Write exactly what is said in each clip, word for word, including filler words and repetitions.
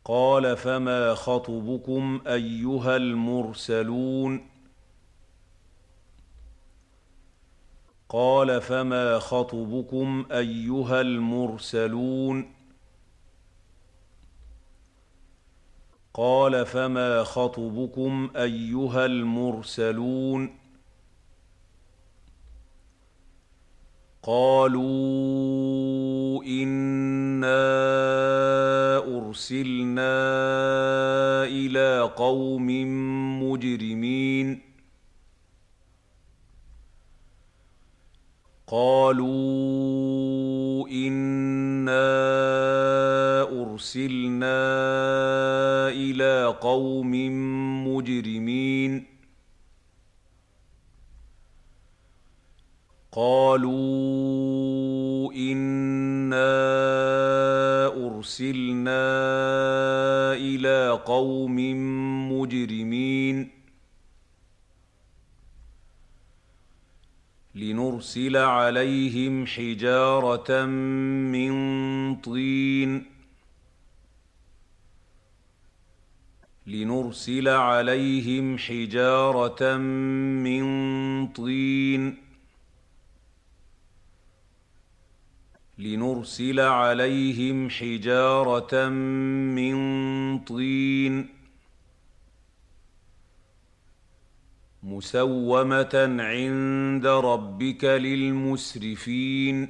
قال فما خطبكم أيها المرسلون قال فما خطبكم أيها المرسلون قال فما خطبكم أيها المرسلون قالوا إنا أرسلنا إلى قوم مجرمين قالوا إنا أرسلنا إلى قوم مجرمين قالوا إنا أرسلنا إلى قوم مجرمين لنرسل عليهم حجارة من طين لنرسل عليهم حجارة من طين لنرسل عليهم حجارة من طين مسومة عند ربك للمسرفين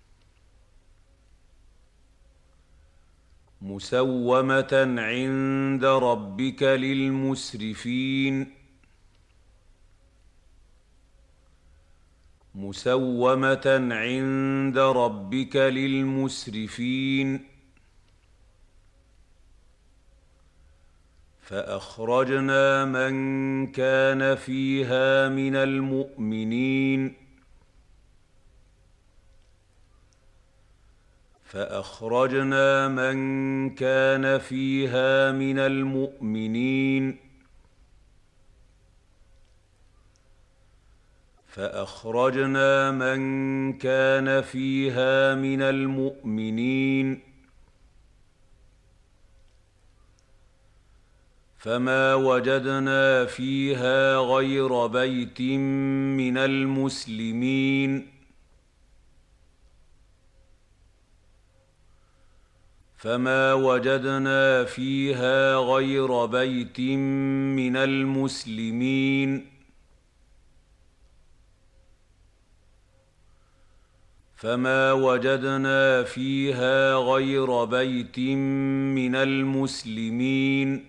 مسومة عند ربك للمسرفين مسومة عند ربك للمسرفين فأخرجنا من كان فيها من المؤمنين فأخرجنا من كان فيها من المؤمنين فأخرجنا من كان فيها من المؤمنين فما وجدنا فيها غير بيت من المسلمين فما وجدنا فيها غير بيت من المسلمين فما وجدنا فيها غير بيت من المسلمين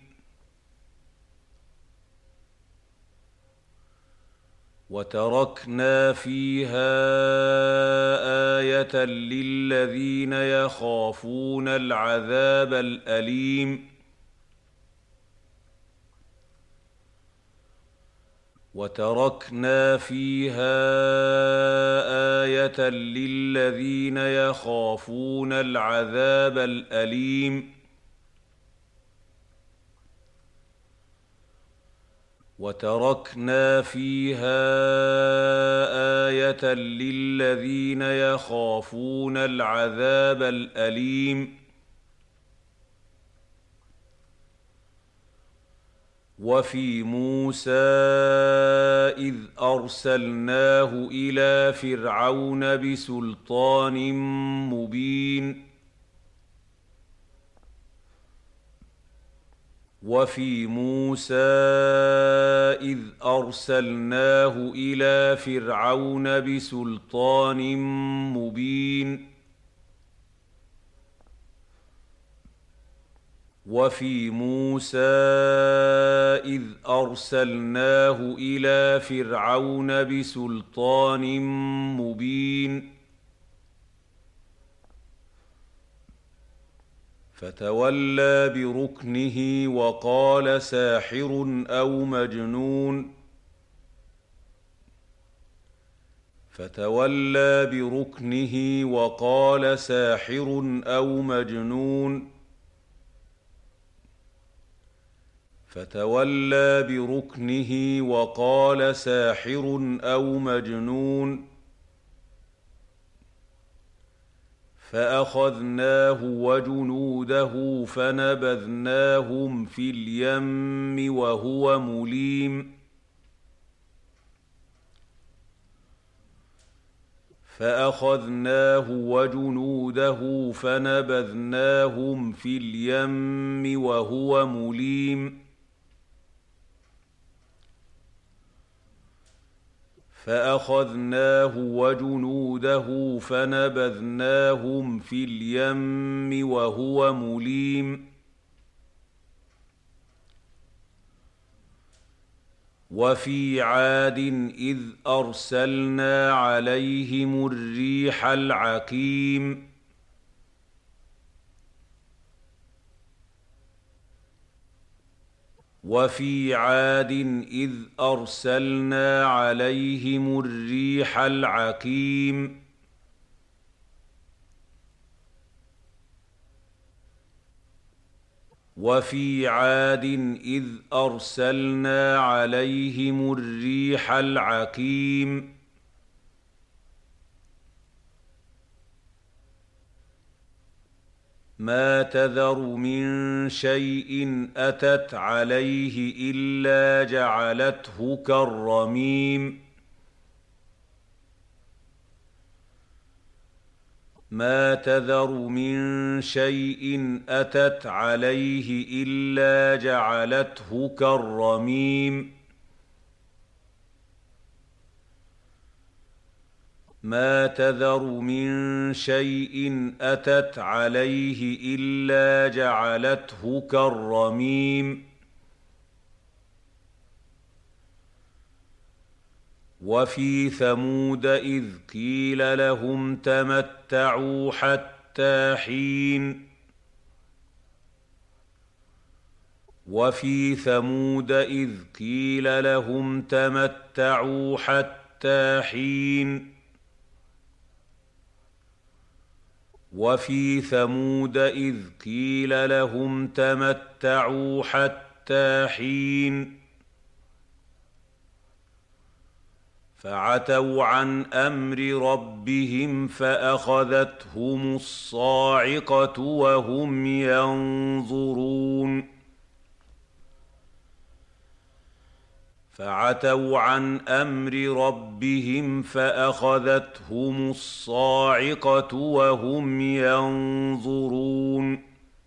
وتركنا فيها آية للذين يخافون العذاب الأليم وتركنا فيها آية للذين يخافون العذاب الأليم وتركنا فيها آية للذين يخافون العذاب الأليم وفي موسى إذ أرسلناه إلى فرعون بسلطان مبين وفي موسى إذ أرسلناه إلى فرعون بسلطان مبين وفي موسى إذ أرسلناه إلى فرعون بسلطان مبين فتولى بركنه وقال ساحر أو مجنون فتولى بركنه وقال ساحر أو مجنون فتولى بركنه وقال ساحر أو مجنون فأخذناه وجنوده فنبذناهم في اليم وهو مليم فأخذناه وجنوده فنبذناهم في اليم وهو مليم فأخذناه وجنوده فنبذناهم في اليم وهو مليم وفي عاد إذ أرسلنا عليهم الريح العقيم وفي عاد إذ أرسلنا عليهم الريح العقيم وفي عاد إذ أرسلنا عليهم الريح العقيم ما تذر من شيء أتت عليه إلا جعلته كالرميم ما تذر من شيء أتت عليه إلا جعلته كالرميم ما تذر من شيء أتت عليه إلا جعلته كالرميم وفي ثمود إذ قيل لهم تمتعوا حتى حين وفي ثمود إذ قيل لهم تمتعوا حتى حين وفي ثمود إذ قيل لهم تمتعوا حتى حين فعتوا عن أمر ربهم فأخذتهم الصاعقة وهم ينظرون فعتوا عن أمر ربهم فأخذتهم الصاعقة وهم ينظرون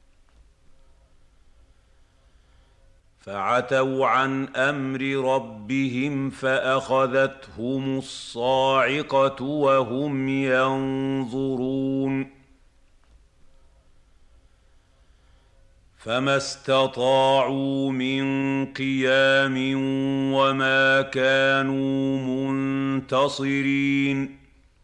فعتوا عن أمر ربهم فأخذتهم الصاعقة وهم ينظرون فما استطاعوا من قيام وما كانوا منتصرين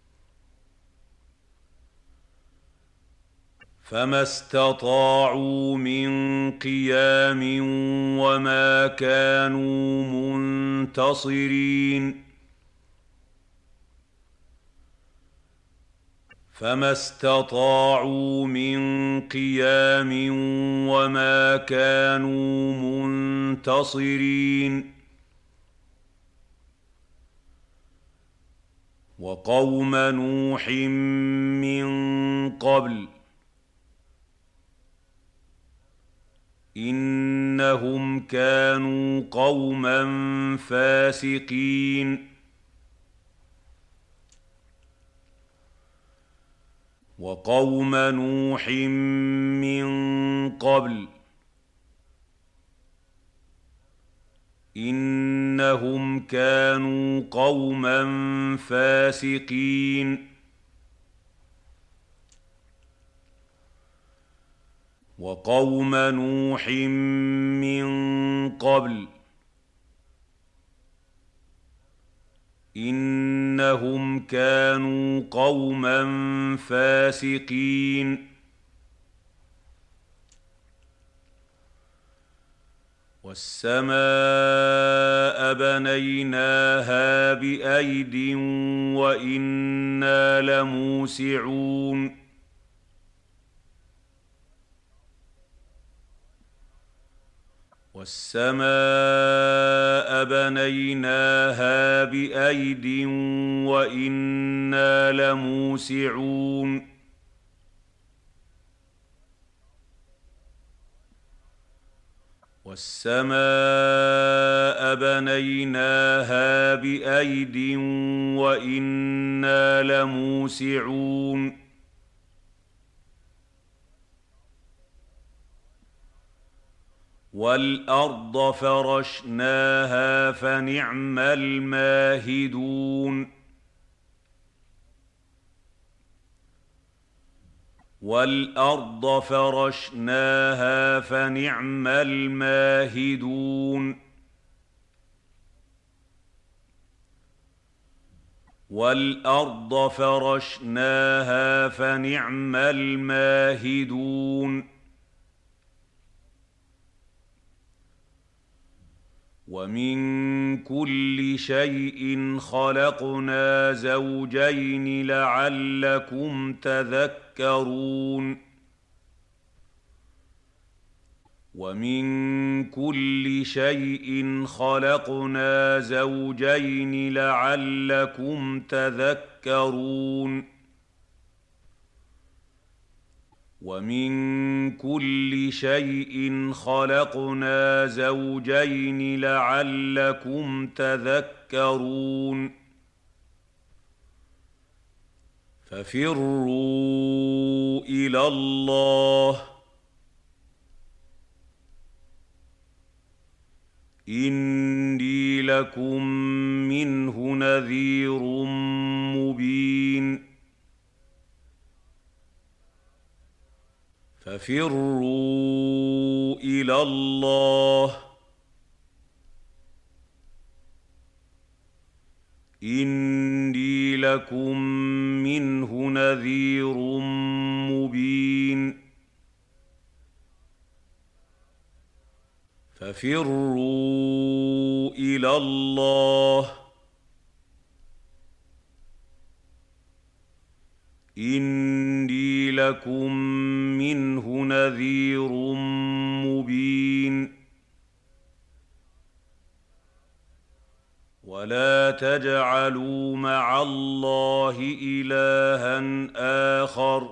فما استطاعوا من قيام وما كانوا منتصرين فما استطاعوا من قيام وما كانوا منتصرين وقوم نوح من قبل إنهم كانوا قوما فاسقين وقوم نوح من قبل إنهم كانوا قوما فاسقين وقوم نوح من قبل إنهم كانوا قوما فاسقين والسماء بنيناها بأيد وإنا لموسعون والسماء بنيناها بأيد وإنا لموسعون والسماء بنيناها بايد وانا لموسعون والارض فرشناها فنعم الماهدون والارض فرشناها فنعم الماهدون والارض فرشناها فنعم الماهدون ومن كل شيء خلقنا زوجين لعلكم تذكرون ومن كل شيء خلقنا زوجين لعلكم تذكرون ومن كل شيء خلقنا زوجين لعلكم تذكرون ففروا الى الله اني لكم منه نذير مبين ففروا الى الله اني لكم منه نذير مبين ففروا الى الله اني لكم منه نذير مبين ولا تجعلوا مع الله الها اخر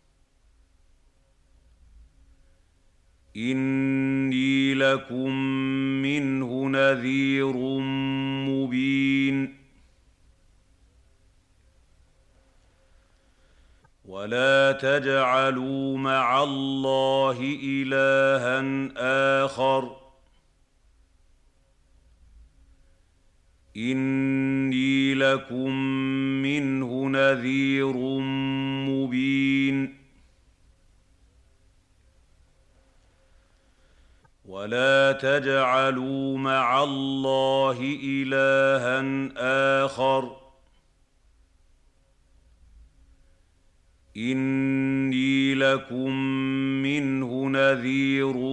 اني لكم منه نذير مبين ولا تجعلوا مع الله الها اخر اني لكم منه نذير مبين ولا تجعلوا مع الله الها اخر اني لكم منه نذير